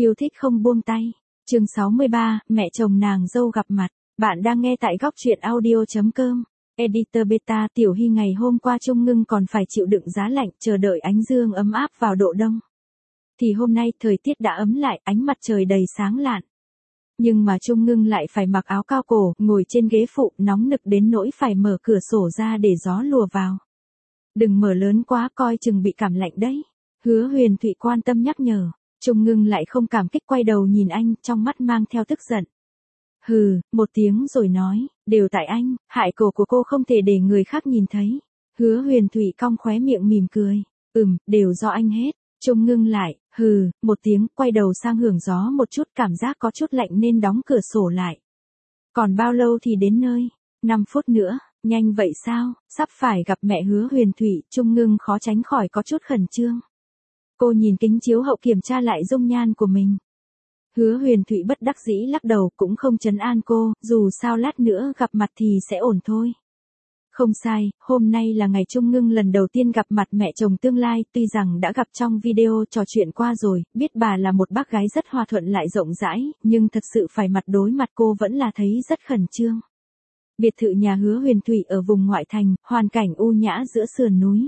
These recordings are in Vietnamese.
Yêu thích không buông tay. Chương 63, mẹ chồng nàng dâu gặp mặt. Bạn đang nghe tại góc truyện audio.com. Editor Beta. Tiểu Hy ngày hôm qua Trung Ngưng còn phải chịu đựng giá lạnh, chờ đợi ánh dương ấm áp vào độ đông. Thì hôm nay thời tiết đã ấm lại, ánh mặt trời đầy sáng lạn. Nhưng mà Trung Ngưng lại phải mặc áo cao cổ, ngồi trên ghế phụ, nóng nực đến nỗi phải mở cửa sổ ra để gió lùa vào. Đừng mở lớn quá, coi chừng bị cảm lạnh đấy. Hứa Huyền Thụy quan tâm nhắc nhở. Trung Ngưng lại không cảm kích, quay đầu nhìn anh, trong mắt mang theo tức giận. Hừ, một tiếng rồi nói, đều tại anh, hại cổ của cô không thể để người khác nhìn thấy. Hứa Huyền Thụy cong khóe miệng mỉm cười. Đều do anh hết. Trung Ngưng lại, hừ, một tiếng, quay đầu sang hưởng gió một chút, cảm giác có chút lạnh nên đóng cửa sổ lại. Còn bao lâu thì đến nơi? 5 phút nữa, nhanh vậy sao? Sắp phải gặp mẹ Hứa Huyền Thụy, Trung Ngưng khó tránh khỏi có chút khẩn trương. Cô nhìn kính chiếu hậu kiểm tra lại dung nhan của mình. Hứa Huyền Thụy bất đắc dĩ lắc đầu, cũng không trấn an cô, dù sao lát nữa gặp mặt thì sẽ ổn thôi. Không sai, hôm nay là ngày Trung Ngưng lần đầu tiên gặp mặt mẹ chồng tương lai, tuy rằng đã gặp trong video trò chuyện qua rồi, biết bà là một bác gái rất hòa thuận lại rộng rãi, nhưng thật sự phải mặt đối mặt cô vẫn là thấy rất khẩn trương. Biệt thự nhà Hứa Huyền Thụy ở vùng ngoại thành, hoàn cảnh u nhã giữa sườn núi.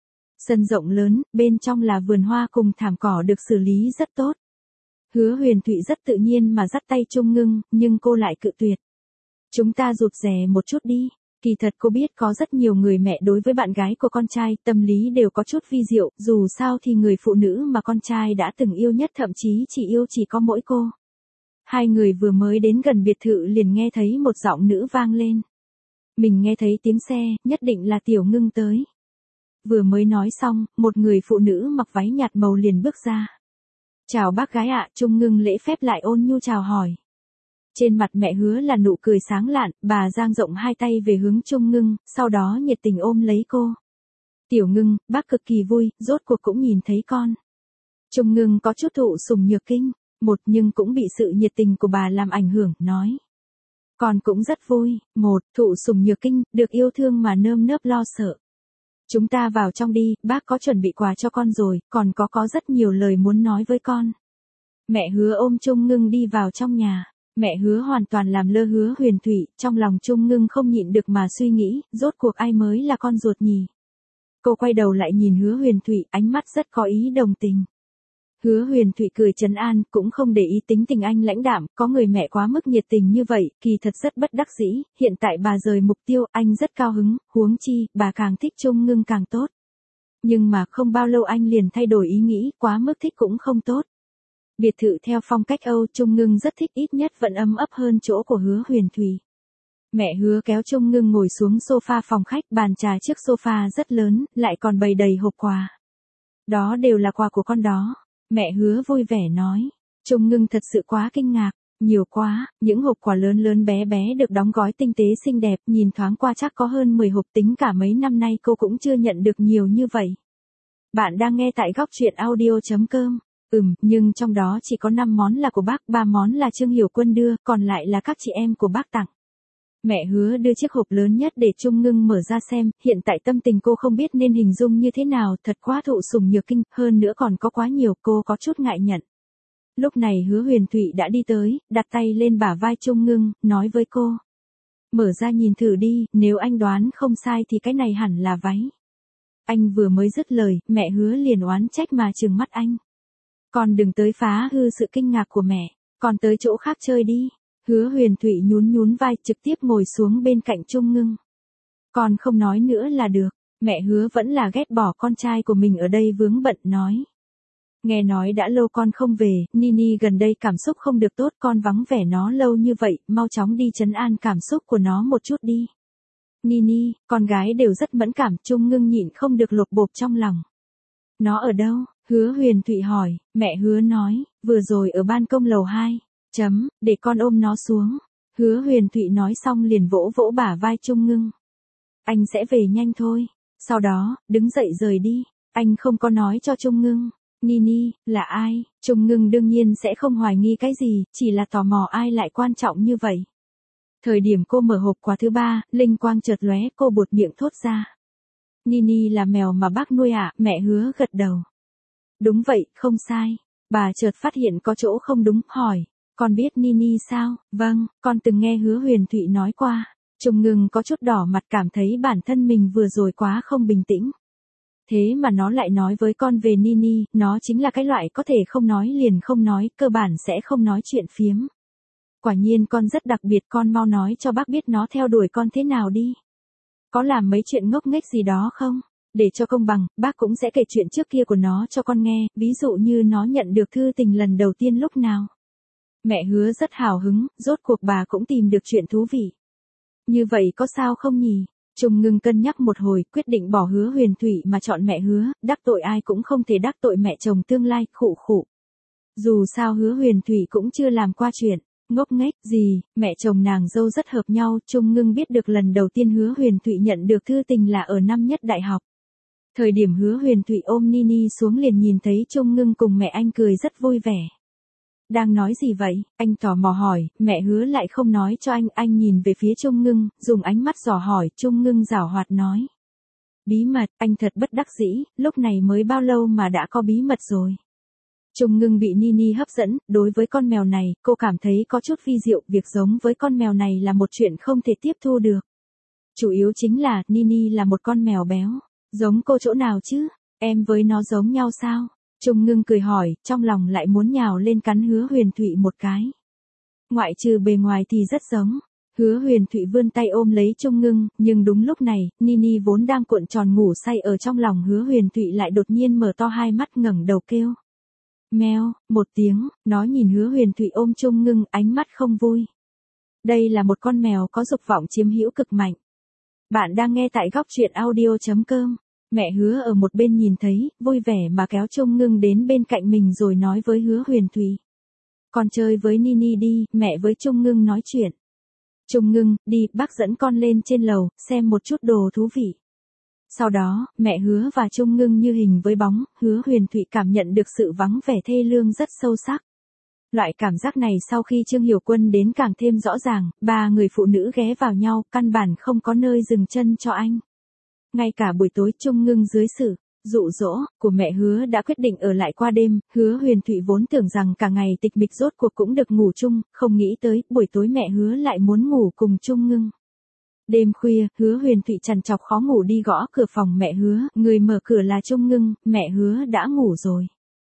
Sân rộng lớn, bên trong là vườn hoa cùng thảm cỏ được xử lý rất tốt. Hứa Huyền Thụy rất tự nhiên mà dắt tay Trung Ngưng, nhưng cô lại cự tuyệt. Chúng ta rụt rè một chút đi. Kỳ thật cô biết có rất nhiều người mẹ đối với bạn gái của con trai, tâm lý đều có chút vi diệu, dù sao thì người phụ nữ mà con trai đã từng yêu nhất thậm chí chỉ có mỗi cô. Hai người vừa mới đến gần biệt thự liền nghe thấy một giọng nữ vang lên. Mình nghe thấy tiếng xe, nhất định là Tiểu Ngưng tới. Vừa mới nói xong, một người phụ nữ mặc váy nhạt màu liền bước ra. Chào bác gái ạ. Trung Ngưng lễ phép lại ôn nhu chào hỏi. Trên mặt mẹ Hứa là nụ cười sáng lạn, bà dang rộng hai tay về hướng Trung Ngưng, sau đó nhiệt tình ôm lấy cô. Tiểu Ngưng, bác cực kỳ vui, rốt cuộc cũng nhìn thấy con. Trung Ngưng có chút thụ sủng nhược kinh, nhưng cũng bị sự nhiệt tình của bà làm ảnh hưởng, nói. Con cũng rất vui, thụ sủng nhược kinh, được yêu thương mà nơm nớp lo sợ. Chúng ta vào trong đi, bác có chuẩn bị quà cho con rồi, còn có rất nhiều lời muốn nói với con. Mẹ Hứa ôm Trung Ngưng đi vào trong nhà. Mẹ Hứa hoàn toàn làm lơ Hứa Huyền Thụy, trong lòng Trung Ngưng không nhịn được mà suy nghĩ, rốt cuộc ai mới là con ruột nhỉ? Cô quay đầu lại nhìn Hứa Huyền Thụy, ánh mắt rất có ý đồng tình. Hứa Huyền Thụy cười trấn an, cũng không để ý tính tình anh lãnh đạm, có người mẹ quá mức nhiệt tình như vậy, kỳ thật rất bất đắc dĩ, hiện tại bà rời mục tiêu, anh rất cao hứng, huống chi, bà càng thích Trung Ngưng càng tốt. Nhưng mà không bao lâu anh liền thay đổi ý nghĩ, quá mức thích cũng không tốt. Biệt thự theo phong cách Âu, Trung Ngưng rất thích, ít nhất vẫn ấm ấp hơn chỗ của Hứa Huyền Thụy. Mẹ Hứa kéo Trung Ngưng ngồi xuống sofa phòng khách, bàn trà trước sofa rất lớn, lại còn bày đầy hộp quà. Đó đều là quà của con đó. Mẹ Hứa vui vẻ nói. Trung Ngưng thật sự quá kinh ngạc, nhiều quá, những hộp quà lớn lớn bé bé được đóng gói tinh tế xinh đẹp, nhìn thoáng qua chắc có hơn 10 hộp, tính cả mấy năm nay cô cũng chưa nhận được nhiều như vậy. Bạn đang nghe tại góc truyện audio.com. Nhưng trong đó chỉ có 5 món là của bác, 3 món là Trương Hiểu Quân đưa, còn lại là các chị em của bác tặng. Mẹ Hứa đưa chiếc hộp lớn nhất để Trung Ngưng mở ra xem, hiện tại tâm tình cô không biết nên hình dung như thế nào, thật quá thụ sủng nhược kinh, hơn nữa còn có quá nhiều, cô có chút ngại nhận. Lúc này Hứa Huyền Thụy đã đi tới, đặt tay lên bả vai Trung Ngưng, nói với cô. Mở ra nhìn thử đi, nếu anh đoán không sai thì cái này hẳn là váy. Anh vừa mới dứt lời, mẹ Hứa liền oán trách mà trừng mắt anh. Con đừng tới phá hư sự kinh ngạc của mẹ, con tới chỗ khác chơi đi. Hứa Huyền Thụy nhún vai, trực tiếp ngồi xuống bên cạnh Trung Ngưng. Con không nói nữa là được, mẹ Hứa vẫn là ghét bỏ con trai của mình ở đây vướng bận, nói. Nghe nói đã lâu con không về, Nini gần đây cảm xúc không được tốt, con vắng vẻ nó lâu như vậy, mau chóng đi trấn an cảm xúc của nó một chút đi. Nini, con gái đều rất mẫn cảm, Trung Ngưng nhịn không được lột bột trong lòng. Nó ở đâu? Hứa Huyền Thụy hỏi, mẹ Hứa nói, vừa rồi ở ban công lầu 2, để con ôm nó xuống. Hứa Huyền Thụy nói xong liền vỗ vỗ bả vai Trung Ngưng. Anh sẽ về nhanh thôi, sau đó, đứng dậy rời đi, anh không có nói cho Trung Ngưng. Nini, là ai? Trung Ngưng đương nhiên sẽ không hoài nghi cái gì, chỉ là tò mò ai lại quan trọng như vậy. Thời điểm cô mở hộp quà thứ 3, linh quang chợt lóe, cô buột miệng thốt ra. Nini là mèo mà bác nuôi ạ, mẹ Hứa gật đầu. Đúng vậy, không sai. Bà chợt phát hiện có chỗ không đúng, hỏi, con biết Nini sao? Vâng, con từng nghe Hứa Huyền Thụy nói qua. Trung Ngưng có chút đỏ mặt, cảm thấy bản thân mình vừa rồi quá không bình tĩnh. Thế mà nó lại nói với con về Nini, nó chính là cái loại có thể không nói liền không nói, cơ bản sẽ không nói chuyện phiếm. Quả nhiên con rất đặc biệt, con mau nói cho bác biết nó theo đuổi con thế nào đi. Có làm mấy chuyện ngốc nghếch gì đó không? Để cho công bằng, bác cũng sẽ kể chuyện trước kia của nó cho con nghe, ví dụ như nó nhận được thư tình lần đầu tiên lúc nào. Mẹ Hứa rất hào hứng, rốt cuộc bà cũng tìm được chuyện thú vị. Như vậy có sao không nhỉ? Trung Ngưng cân nhắc một hồi, quyết định bỏ Hứa Huyền Thụy mà chọn mẹ Hứa, đắc tội ai cũng không thể đắc tội mẹ chồng tương lai, khụ khụ. Dù sao Hứa Huyền Thụy cũng chưa làm qua chuyện ngốc nghếch gì, mẹ chồng nàng dâu rất hợp nhau. Trung Ngưng biết được lần đầu tiên Hứa Huyền Thụy nhận được thư tình là ở năm nhất đại học. Thời điểm Hứa Huyền Thụy ôm Nini xuống liền nhìn thấy Trung Ngưng cùng mẹ anh cười rất vui vẻ. Đang nói gì vậy? Anh tò mò hỏi, mẹ Hứa lại không nói cho anh nhìn về phía Trung Ngưng, dùng ánh mắt dò hỏi. Trung Ngưng giảo hoạt nói. Bí mật, anh thật bất đắc dĩ, lúc này mới bao lâu mà đã có bí mật rồi. Trung Ngưng bị Nini hấp dẫn, đối với con mèo này, cô cảm thấy có chút vi diệu, việc giống với con mèo này là một chuyện không thể tiếp thu được. Chủ yếu chính là, Nini là một con mèo béo. Giống cô chỗ nào chứ? Em với nó giống nhau sao? Trung Ngưng cười hỏi, trong lòng lại muốn nhào lên cắn Hứa Huyền Thụy một cái. Ngoại trừ bề ngoài thì rất giống. Hứa Huyền Thụy vươn tay ôm lấy Trung Ngưng, nhưng đúng lúc này, Nini vốn đang cuộn tròn ngủ say ở trong lòng Hứa Huyền Thụy lại đột nhiên mở to hai mắt, ngẩng đầu kêu. Meo, một tiếng, nó nhìn Hứa Huyền Thụy ôm Trung Ngưng, ánh mắt không vui. Đây là một con mèo có dục vọng chiếm hữu cực mạnh. Bạn đang nghe tại góc truyện audio.com. Mẹ Hứa ở một bên nhìn thấy, vui vẻ mà kéo Trung Ngưng đến bên cạnh mình rồi nói với Hứa Huyền Thụy. Con chơi với Nini đi, mẹ với Trung Ngưng nói chuyện. Trung Ngưng, đi, bác dẫn con lên trên lầu, xem một chút đồ thú vị. Sau đó, mẹ Hứa và Trung Ngưng như hình với bóng, Hứa Huyền Thụy cảm nhận được sự vắng vẻ thê lương rất sâu sắc. Loại cảm giác này sau khi Trương Hiểu Quân đến càng thêm rõ ràng, ba người phụ nữ ghé vào nhau, căn bản không có nơi dừng chân cho anh. Ngay cả buổi tối Trung Ngưng dưới sự dụ dỗ của mẹ Hứa đã quyết định ở lại qua đêm. Hứa Huyền Thụy vốn tưởng rằng cả ngày tịch mịch rốt cuộc cũng được ngủ chung, không nghĩ tới buổi tối mẹ Hứa lại muốn ngủ cùng Trung Ngưng. Đêm khuya, Hứa Huyền Thụy trằn trọc khó ngủ đi gõ cửa phòng mẹ Hứa, người mở cửa là Trung Ngưng, mẹ Hứa đã ngủ rồi.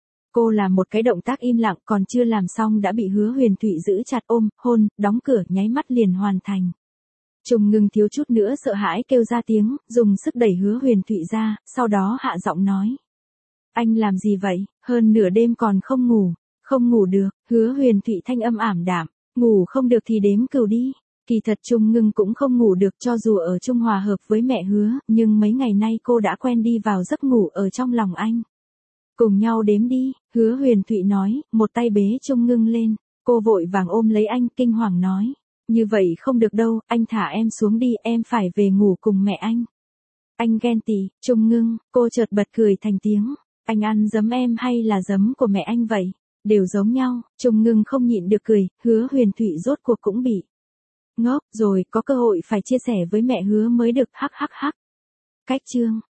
Cô làm một cái động tác im lặng, còn chưa làm xong đã bị Hứa Huyền Thụy giữ chặt ôm, hôn, đóng cửa, nháy mắt liền hoàn thành. Trung Ngưng thiếu chút nữa sợ hãi kêu ra tiếng, dùng sức đẩy Hứa Huyền Thụy ra, sau đó hạ giọng nói. Anh làm gì vậy, hơn nửa đêm còn không ngủ, không ngủ được. Hứa Huyền Thụy thanh âm ảm đạm, ngủ không được thì đếm cừu đi. Kỳ thật Trung Ngưng cũng không ngủ được, cho dù ở chung hòa hợp với mẹ Hứa, nhưng mấy ngày nay cô đã quen đi vào giấc ngủ ở trong lòng anh. Cùng nhau đếm đi, Hứa Huyền Thụy nói, một tay bế Trung Ngưng lên. Cô vội vàng ôm lấy anh, kinh hoàng nói. Như vậy không được đâu, anh thả em xuống đi, em phải về ngủ cùng mẹ anh. Anh ghen tị. Trung Ngưng, cô chợt bật cười thành tiếng. Anh ăn giấm em hay là giấm của mẹ anh vậy? Đều giống nhau. Trung Ngưng không nhịn được cười, Hứa Huyền Thụy rốt cuộc cũng bị ngốc rồi, có cơ hội phải chia sẻ với mẹ Hứa mới được, hắc hắc hắc. Cách chương